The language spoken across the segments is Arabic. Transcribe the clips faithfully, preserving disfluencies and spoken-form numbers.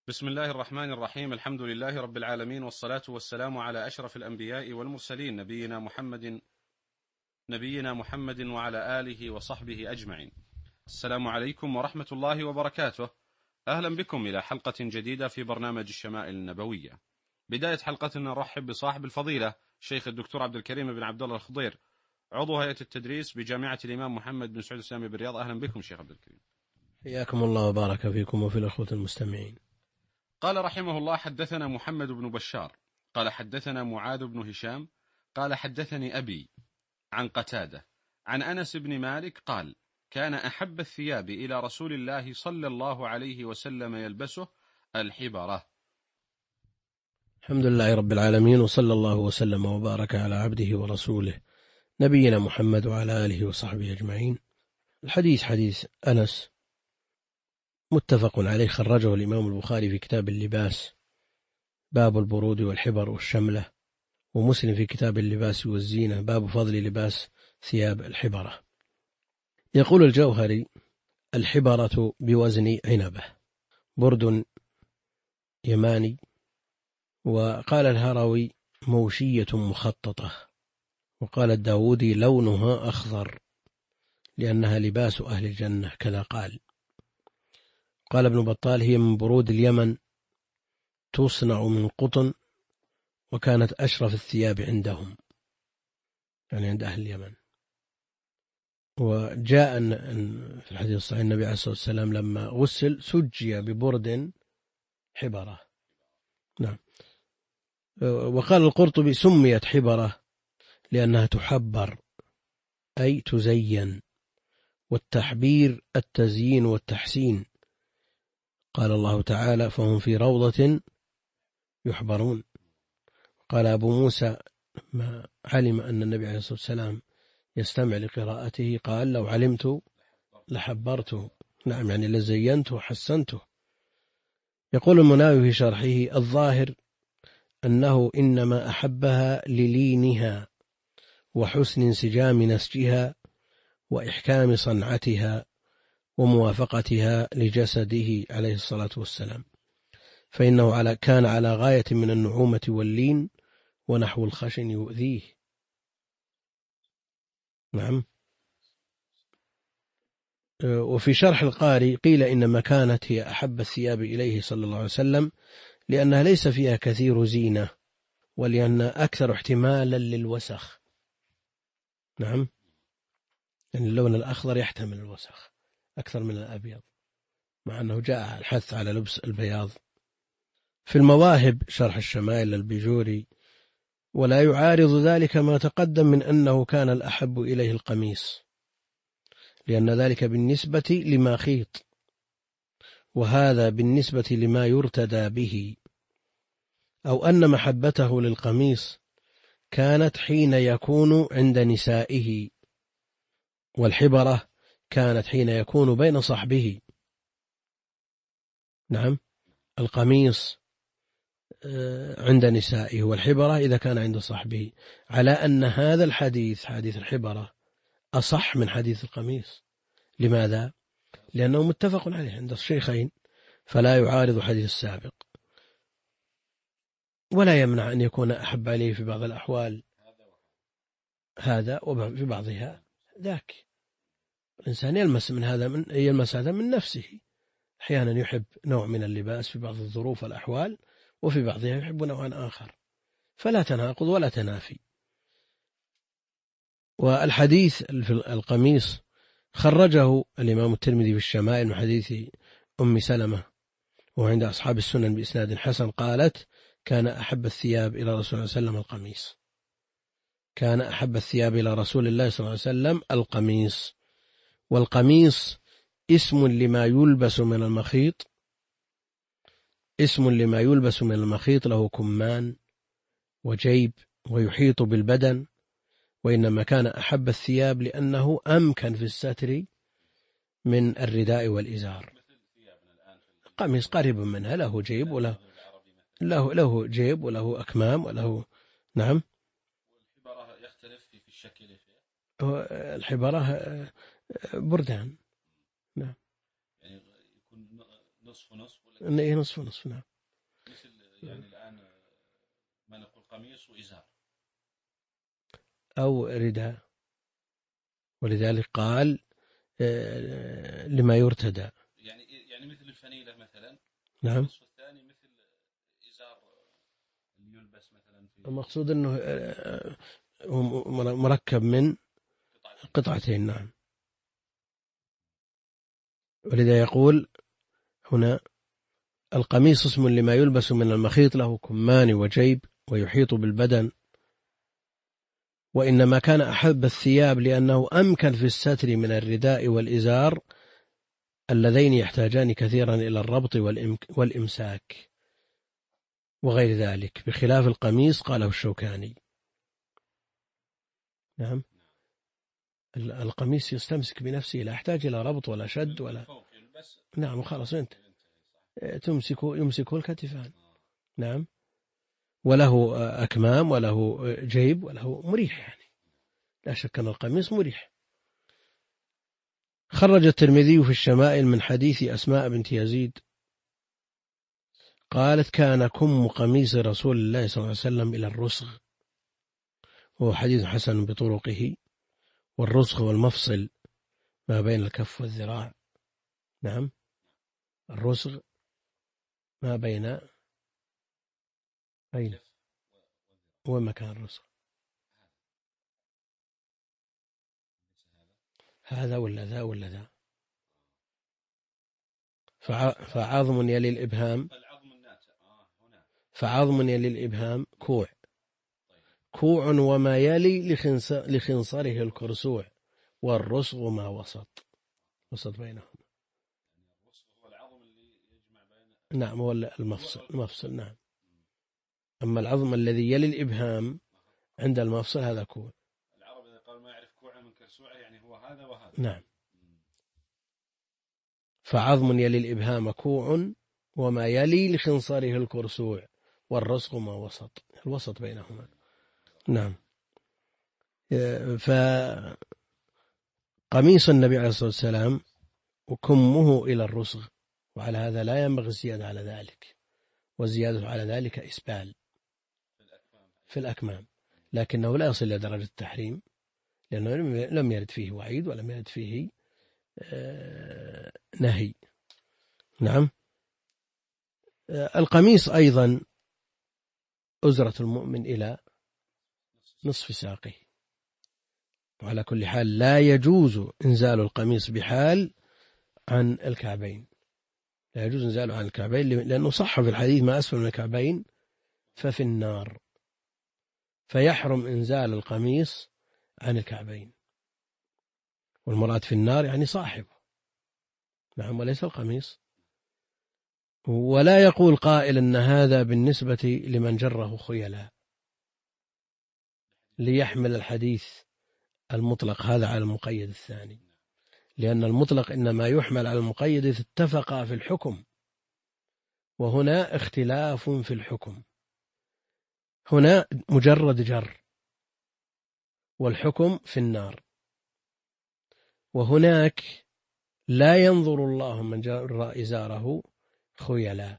بسم الله الرحمن الرحيم. الحمد لله رب العالمين، والصلاة والسلام على أشرف الأنبياء والمرسلين، نبينا محمد نبينا محمد وعلى آله وصحبه أجمعين. السلام عليكم ورحمة الله وبركاته. أهلا بكم إلى حلقة جديدة في برنامج الشمائل النبوية. بداية حلقتنا نرحب بصاحب الفضيلة الشيخ الدكتور عبد الكريم بن عبد الله الخضير، عضو هيئة التدريس بجامعة الإمام محمد بن سعود الإسلامي بالرياض. أهلا بكم شيخ عبد الكريم. حياكم الله وبارك فيكم وفي الأخوة المستمعين. قال رحمه الله: حدثنا محمد بن بشار قال حدثنا معاذ بن هشام قال حدثني أبي عن قتادة عن أنس بن مالك قال: كان أحب الثياب إلى رسول الله صلى الله عليه وسلم يلبسه الحبرة. الحمد لله رب العالمين، وصلى الله وسلم وبارك على عبده ورسوله نبينا محمد وعلى آله وصحبه أجمعين. الحديث حديث أنس متفق عليه، خرجه الإمام البخاري في كتاب اللباس باب البرود والحبر والشملة، ومسلم في كتاب اللباس والزينة باب فضل لباس ثياب الحبرة. يقول الجوهري: الحبرة بوزن عنبة، برد يماني. وقال الهروي: موشية مخططة. وقال الداودي: لونها أخضر لأنها لباس أهل الجنة، كذا قال. قال ابن بطال: هي من برود اليمن، تصنع من قطن، وكانت أشرف الثياب عندهم، يعني عند أهل اليمن. وجاء في الحديث الصحيح النبي عليه الصلاة والسلام لما غسل سجي ببرد حبرة. نعم. وقال القرطبي: سميت حبرة لأنها تحبر أي تزين، والتحبير التزيين والتحسين. قال الله تعالى: فهم في روضة يحبرون. قال أبو موسى ما علم أن النبي عليه الصلاة والسلام يستمع لقراءته قال: لو علمت لحبرته. نعم، يعني لزينته وحسنته. يقول المناوي في شرحه: الظاهر أنه إنما أحبها للينها وحسن انسجام نسجها وإحكام صنعتها وموافقتها لجسده عليه الصلاة والسلام، فإنه على كان على غاية من النعومة واللين، ونحو الخشن يؤذيه. نعم. وفي شرح القاري قيل: إنما كانت هي أحب الثياب إليه صلى الله عليه وسلم لأنها ليس فيها كثير زينة، ولأن أكثر احتمالا للوسخ. نعم، يعني اللون الأخضر يحتمل الوسخ أكثر من الأبيض، مع أنه جاء الحث على لبس البياض. في المواهب شرح الشمائل البيجوري: ولا يعارض ذلك ما تقدم من أنه كان الأحب إليه القميص، لأن ذلك بالنسبة لما خيط، وهذا بالنسبة لما يرتدى به، أو أن محبته للقميص كانت حين يكون عند نسائه، والحبرة كانت حين يكون بين صحبه. نعم، القميص عند نسائه، والحبرة إذا كان عند صحبه، على أن هذا الحديث حديث الحبرة أصح من حديث القميص. لماذا؟ لأنه متفق عليه عند الشيخين، فلا يعارض حديث السابق، ولا يمنع أن يكون أحب عليه في بعض الأحوال هذا، وفي بعضها ذاك. الإنسان يلمس من هذا من يلمس هذا من نفسه. أحيانا يحب نوع من اللباس في بعض الظروف والأحوال، وفي بعضها يحب نوعا آخر، فلا تناقض ولا تنافي. والحديث القميص خرجه الإمام الترمذي في الشمائل من حديث أم سلمة، وعند أصحاب السنن بإسناد حسن، قالت: كان أحب الثياب إلى رسول الله صلى الله عليه وسلم القميص. كان أحب الثياب إلى رسول الله صلى الله عليه وسلم القميص. والقميص اسم لما يلبس من المخيط، اسم لما يلبس من المخيط، له كمان وجيب ويحيط بالبدن. وإنما كان أحب الثياب لأنه أمكن في الستر من الرداء والإزار. قميص قريب منها، له جيب وله له له جيب وله أكمام وله. نعم. والحبرة يختلف في الشكل فيه. الحبرة بردان. نعم، يعني يكون نصف نصف ولا إنه نصف نصف. نعم. مثل يعني الآن ما نقول قميص وإزار أو رداء، ولذلك قال لما يرتدى، يعني يعني مثل الفنيلة مثلا. نعم. النصف الثاني مثل إزار اللي يلبس مثلا في. المقصود أنه مركب من قطعتين. نعم. ولذا يقول هنا القميص اسم لما يلبس من المخيط، له كمان وجيب ويحيط بالبدن، وإنما كان أحب الثياب لأنه أمكن في الستر من الرداء والإزار اللذين يحتاجان كثيرا إلى الربط والإمساك وغير ذلك، بخلاف القميص قاله الشوكاني. نعم. القميص يستمسك بنفسه، لا يحتاج إلى ربط ولا شد ولا. نعم. خلاص أنت تمسكه يمسكه الكتفان. نعم. وله أكمام وله جيب وله مريح، يعني لا شك أن القميص مريح. خرج الترمذي في الشمائل من حديث أسماء بنت يزيد قالت كان كم قميص رسول الله صلى الله عليه وسلم إلى الرسغ، وهو حديث حسن بطرقه. والرسغ والمفصل ما بين الكف والذراع. نعم. الرسغ ما بين أين ومكان الرسغ، هذا ولا ذا ولا ذا. فعظم يلي الإبهام، فعظم يلي الإبهام كوع، كوع وما يلي لخنصره الكرسوع، والرسغ ما وسط وسط بينهم. نعم. هو المفصل المفصل. نعم. أما العظم الذي يلي الإبهام عند المفصل هذا كوع. العرب إذا قال ما يعرف كوع من كرسوع يعني هو هذا وهذا. نعم. فعظم يلي الإبهام كوع وما يلي لخنصره الكرسوع، والرسغ ما وسط الوسط بينهما. نعم. فقميص النبي عليه الصلاة والسلام وكمه إلى الرسغ، وعلى هذا لا ينبغي الزيادة على ذلك، والزيادة على ذلك إسبال في الأكمام، لكنه لا يصل إلى درجة التحريم، لأنه لم يرد فيه وعيد ولم يرد فيه نهي. نعم. القميص أيضا أزرة المؤمن إلى نصف ساقه، وعلى كل حال لا يجوز إنزال القميص بحال عن الكعبين، لا يجوز إنزاله عن الكعبين، لأنه صح في الحديث ما أسفل من الكعبين ففي النار، فيحرم إنزال القميص عن الكعبين، والمراد في النار يعني صاحبه. نعم. وليس القميص. ولا يقول قائل أن هذا بالنسبة لمن جره خيلا ليحمل الحديث المطلق هذا على المقيد الثاني، لأن المطلق إنما يحمل على المقيد إذ اتفق في الحكم، وهنا اختلاف في الحكم. هنا مجرد جر والحكم في النار، وهناك لا ينظر الله من جر إزاره خيلا.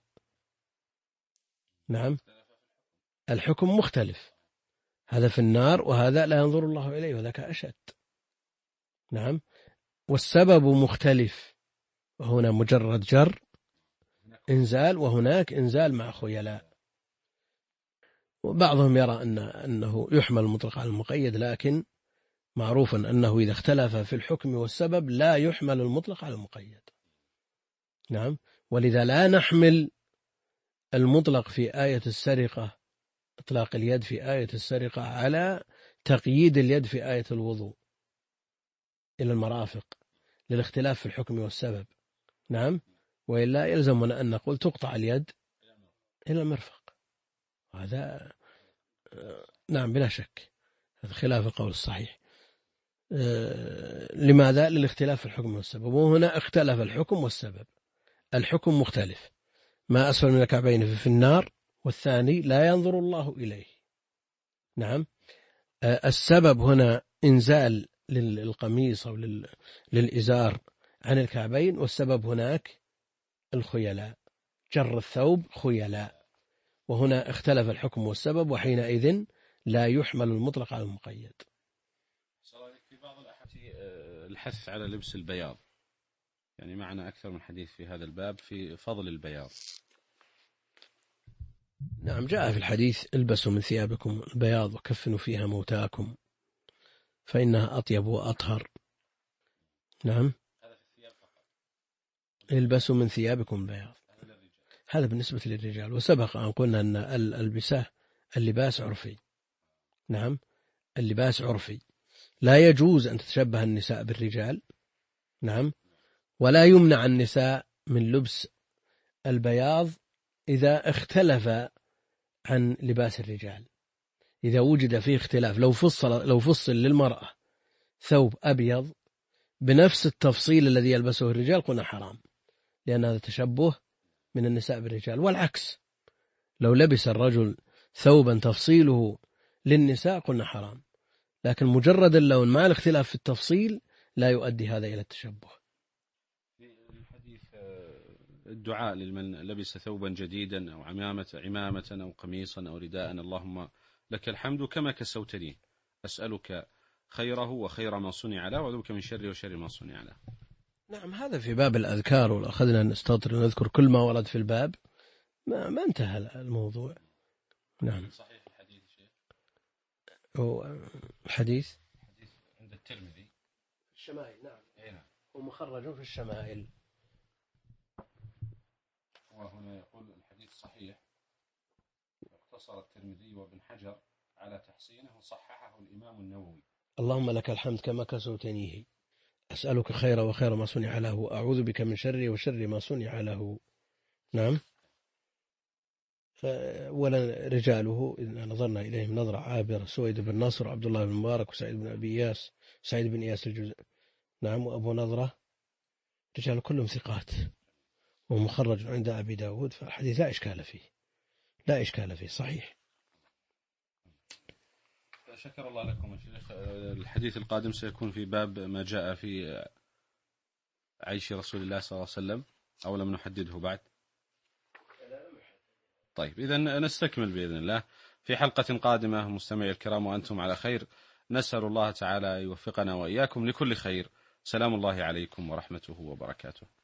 نعم. الحكم مختلف، هذا في النار وهذا لا ينظر الله إليه وذاك أشد. نعم. والسبب مختلف، وهنا مجرد جر إنزال، وهناك إنزال مع خيلاء. وبعضهم يرى أن أنه يحمل المطلق على المقيد، لكن معروف أنه إذا اختلف في الحكم والسبب لا يحمل المطلق على المقيد. نعم. ولذا لا نحمل المطلق في آية السرقة، إطلاق اليد في آية السرقة، على تقييد اليد في آية الوضوء إلى المرافق للاختلاف في الحكم والسبب. نعم. وإلا يلزمنا أن نقول تقطع اليد إلى المرفق، هذا نعم بلا شك هذا خلاف القول الصحيح. لماذا؟ للاختلاف في الحكم والسبب، وهنا اختلف الحكم والسبب. الحكم مختلف، ما أسفل من الكعبين في النار، والثاني لا ينظر الله إليه. نعم. السبب هنا إنزال للقميص أو للإزار عن الكعبين، والسبب هناك الخيلاء، جر الثوب خيلاء، وهنا اختلف الحكم والسبب، وحينئذ لا يحمل المطلق على المقيد. في بعض الأحاديث الحث على لبس البياض، يعني معنا أكثر من حديث في هذا الباب في فضل البياض. نعم، جاء في الحديث: البسوا من ثيابكم البياض وكفنوا فيها موتاكم فإنها أطيب وأطهر. نعم، البسوا من ثيابكم البياض، هذا بالنسبة للرجال. وسبق أن قلنا أن الألبسة اللباس عرفي. نعم، اللباس عرفي، لا يجوز أن تتشبه النساء بالرجال. نعم، ولا يمنع النساء من لبس البياض إذا اختلف عن لباس الرجال، إذا وجد فيه اختلاف. لو فصل, لو فصل للمرأة ثوب أبيض بنفس التفصيل الذي يلبسه الرجال قلنا حرام، لأن هذا تشبه من النساء بالرجال. والعكس، لو لبس الرجل ثوبا تفصيله للنساء قلنا حرام، لكن مجرد اللون مع الاختلاف في التفصيل لا يؤدي هذا إلى التشبه. الحديث الدعاء لمن لبس ثوبا جديدا أو عمامة عمامة أو قميصا أو رداء: اللهم لك الحمد كما كسوتني، أسألك خيره وخير ما صنع له، وأعوذ بك من شره وشر ما صنع له. نعم، هذا في باب الأذكار، ولو أخذنا نستطر ونذكر كل ما ورد في الباب ما, ما انتهى الموضوع. نعم، صحيح الحديث شيخ. هو الحديث حديث عند الترمذي الشمائل. نعم، هنا ومخرج في الشمائل. وهنا يقول الحديث صحيح، اقتصر الترمذي وابن حجر على تحسينه وصححه الإمام النووي. اللهم لك الحمد كما كسوتنيه، أسألك خير وخير ما صنع له، أعوذ بك من شر وشر ما صنع له. نعم، ولا رجاله إذا نظرنا إليهم نظرة عابرة: سويد بن نصر، عبد الله بن مبارك، وسعيد بن أبي إياس، سعيد بن إياس الجزء. نعم، وأبو نظرة، رجال كلهم ثقات، ومخرج عند أبي داود، فالحديث لا إشكال فيه، لا إشكال فيه، صحيح. شكر الله لكم شيخ. الحديث القادم سيكون في باب ما جاء في عيش رسول الله صلى الله عليه وسلم، أو لم نحدده بعد؟ طيب، إذن نستكمل بإذن الله في حلقة قادمة. مستمعي الكرام وأنتم على خير، نسأل الله تعالى يوفقنا وإياكم لكل خير. سلام الله عليكم ورحمته وبركاته.